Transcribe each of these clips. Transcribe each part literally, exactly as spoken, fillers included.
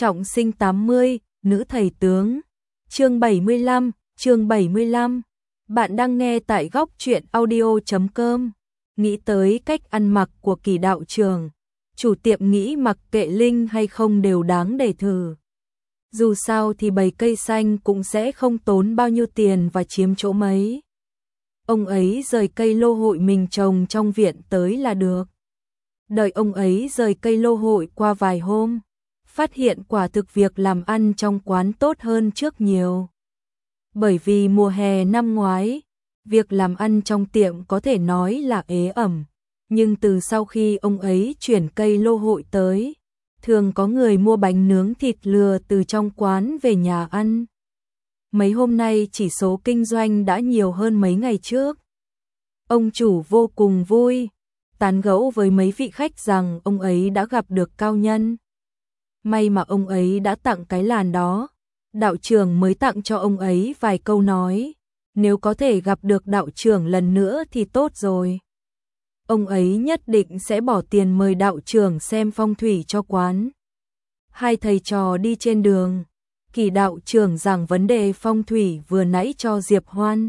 Trọng sinh tám mươi, nữ thầy tướng. Chương bảy mươi lăm, chương bảy mươi lăm. Bạn đang nghe tại góc truyện audio chấm com. Nghĩ tới cách ăn mặc của Kỳ đạo trưởng, chủ tiệm nghĩ mặc kệ linh hay không đều đáng để thử. Dù sao thì bầy cây xanh cũng sẽ không tốn bao nhiêu tiền và chiếm chỗ mấy. Ông ấy rời cây lô hội mình trồng trong viện tới là được. Đợi ông ấy rời cây lô hội qua vài hôm, phát hiện quả thực việc làm ăn trong quán tốt hơn trước nhiều. Bởi vì mùa hè năm ngoái, việc làm ăn trong tiệm có thể nói là ế ẩm, nhưng từ sau khi ông ấy chuyển cây lô hội tới, thường có người mua bánh nướng thịt lừa từ trong quán về nhà ăn. Mấy hôm nay chỉ số kinh doanh đã nhiều hơn mấy ngày trước. Ông chủ vô cùng vui, tán gẫu với mấy vị khách rằng ông ấy đã gặp được cao nhân. May mà ông ấy đã tặng cái làn đó, đạo trưởng mới tặng cho ông ấy vài câu nói, nếu có thể gặp được đạo trưởng lần nữa thì tốt rồi. Ông ấy nhất định sẽ bỏ tiền mời đạo trưởng xem phong thủy cho quán. Hai thầy trò đi trên đường, Kỳ đạo trưởng giảng vấn đề phong thủy vừa nãy cho Diệp Hoan.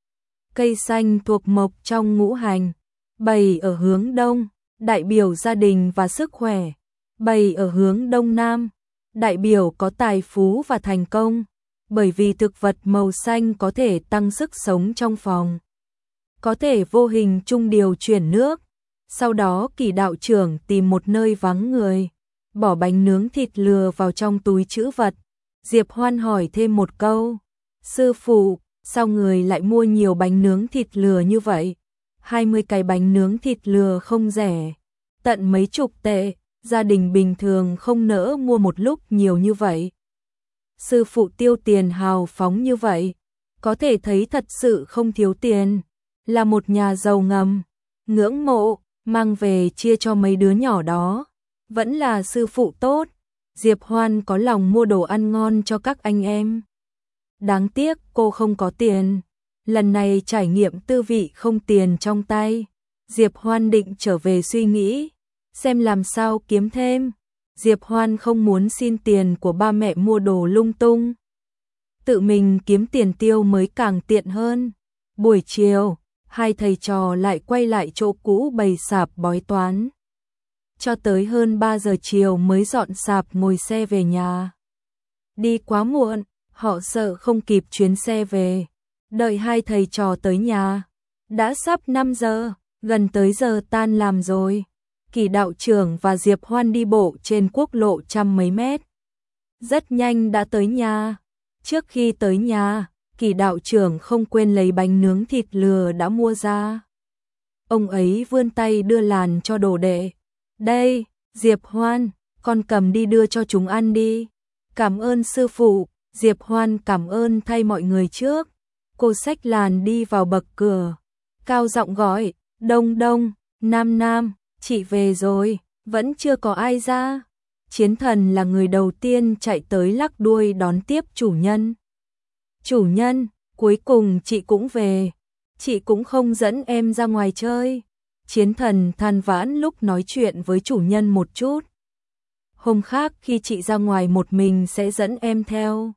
Cây xanh thuộc mộc trong ngũ hành, bày ở hướng đông, đại biểu gia đình và sức khỏe. Bày ở hướng đông nam, đại biểu có tài phú và thành công, bởi vì thực vật màu xanh có thể tăng sức sống trong phòng. Có thể vô hình trung điều chuyển nước. Sau đó Kỳ đạo trưởng tìm một nơi vắng người, bỏ bánh nướng thịt lừa vào trong túi trữ vật. Diệp Hoan hỏi thêm một câu, sư phụ, sao người lại mua nhiều bánh nướng thịt lừa như vậy? hai mươi cái bánh nướng thịt lừa không rẻ, tận mấy chục tệ. Gia đình bình thường không nỡ mua một lúc nhiều như vậy. Sư phụ tiêu tiền hào phóng như vậy, có thể thấy thật sự không thiếu tiền, là một nhà giàu ngầm. Ngưỡng mộ, mang về chia cho mấy đứa nhỏ đó, vẫn là sư phụ tốt. Diệp Hoan có lòng mua đồ ăn ngon cho các anh em. Đáng tiếc cô không có tiền, lần này trải nghiệm tư vị không tiền trong tay. Diệp Hoan định trở về suy nghĩ, xem làm sao kiếm thêm. Diệp Hoan không muốn xin tiền của ba mẹ mua đồ lung tung, tự mình kiếm tiền tiêu mới càng tiện hơn. Buổi chiều, hai thầy trò lại quay lại chỗ cũ bày sạp bói toán. Cho tới hơn ba giờ chiều mới dọn sạp ngồi xe về nhà. Đi quá muộn, họ sợ không kịp chuyến xe về. Đợi hai thầy trò tới nhà, đã sắp năm giờ, gần tới giờ tan làm rồi. Kỳ đạo trưởng và Diệp Hoan đi bộ trên quốc lộ trăm mấy mét. Rất nhanh đã tới nhà. Trước khi tới nhà, Kỳ đạo trưởng không quên lấy bánh nướng thịt lừa đã mua ra. Ông ấy vươn tay đưa làn cho đồ đệ. Đây, Diệp Hoan, con cầm đi đưa cho chúng ăn đi. Cảm ơn sư phụ. Diệp Hoan cảm ơn thay mọi người trước. Cô xách làn đi vào bậc cửa, cao giọng gọi, Đông Đông, Nam Nam. Chị về rồi, vẫn chưa có ai ra. Chiến Thần là người đầu tiên chạy tới lắc đuôi đón tiếp chủ nhân. Chủ nhân, cuối cùng chị cũng về. Chị cũng không dẫn em ra ngoài chơi. Chiến Thần than vãn lúc nói chuyện với chủ nhân một chút. Hôm khác khi chị ra ngoài một mình sẽ dẫn em theo.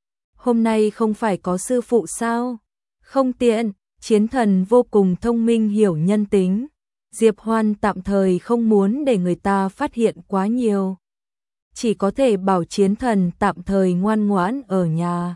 Hôm nay không phải có sư phụ sao? Không tiện. Chiến Thần vô cùng thông minh hiểu nhân tính. Diệp Hoan tạm thời không muốn để người ta phát hiện quá nhiều. Chỉ có thể bảo Chiến Thần tạm thời ngoan ngoãn ở nhà.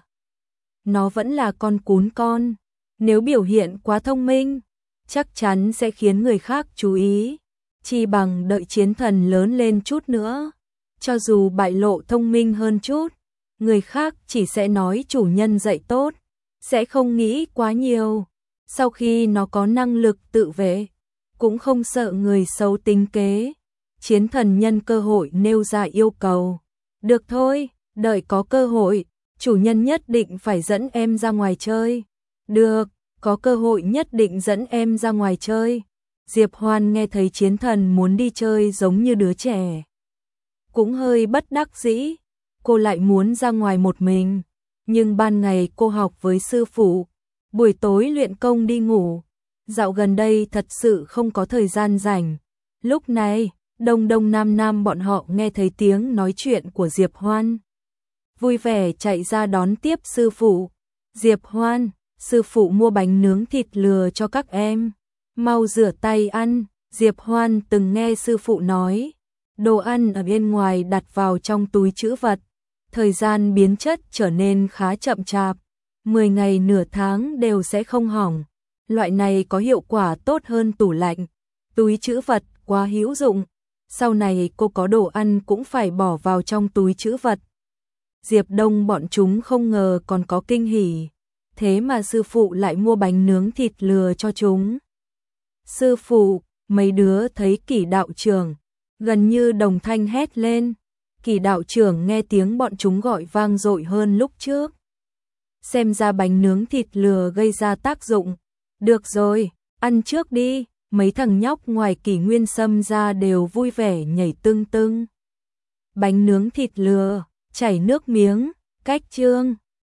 Nó vẫn là con cún con. Nếu biểu hiện quá thông minh, chắc chắn sẽ khiến người khác chú ý. Chi bằng đợi Chiến Thần lớn lên chút nữa. Cho dù bại lộ thông minh hơn chút, người khác chỉ sẽ nói chủ nhân dạy tốt, sẽ không nghĩ quá nhiều. Sau khi nó có năng lực tự vệ, cũng không sợ người xấu tính kế. Chiến Thần nhân cơ hội nêu ra yêu cầu. Được thôi, đợi có cơ hội, chủ nhân nhất định phải dẫn em ra ngoài chơi. Được, có cơ hội nhất định dẫn em ra ngoài chơi. Diệp Hoan nghe thấy Chiến Thần muốn đi chơi giống như đứa trẻ, cũng hơi bất đắc dĩ. Cô lại muốn ra ngoài một mình, nhưng ban ngày cô học với sư phụ, buổi tối luyện công đi ngủ. Dạo gần đây thật sự không có thời gian rảnh. Lúc này, Đông đông nam nam bọn họ nghe thấy tiếng nói chuyện của Diệp Hoan. Vui vẻ chạy ra đón tiếp sư phụ. Diệp Hoan, sư phụ mua bánh nướng thịt lừa cho các em. Mau rửa tay ăn. Diệp Hoan từng nghe sư phụ nói, đồ ăn ở bên ngoài đặt vào trong túi trữ vật, thời gian biến chất trở nên khá chậm chạp, mười ngày nửa tháng đều sẽ không hỏng. Loại này có hiệu quả tốt hơn tủ lạnh, túi trữ vật quá hữu dụng. Sau này cô có đồ ăn cũng phải bỏ vào trong túi trữ vật. Diệp Đông bọn chúng không ngờ còn có kinh hỉ, thế mà sư phụ lại mua bánh nướng thịt lừa cho chúng. Sư phụ, mấy đứa thấy Kỷ đạo trưởng, gần như đồng thanh hét lên. Kỷ đạo trưởng nghe tiếng bọn chúng gọi vang dội hơn lúc trước. Xem ra bánh nướng thịt lừa gây ra tác dụng. Được rồi, ăn trước đi. Mấy thằng nhóc ngoài Kỷ Nguyên Sâm ra đều vui vẻ nhảy tưng tưng. Bánh nướng thịt lừa, chảy nước miếng, cách chương.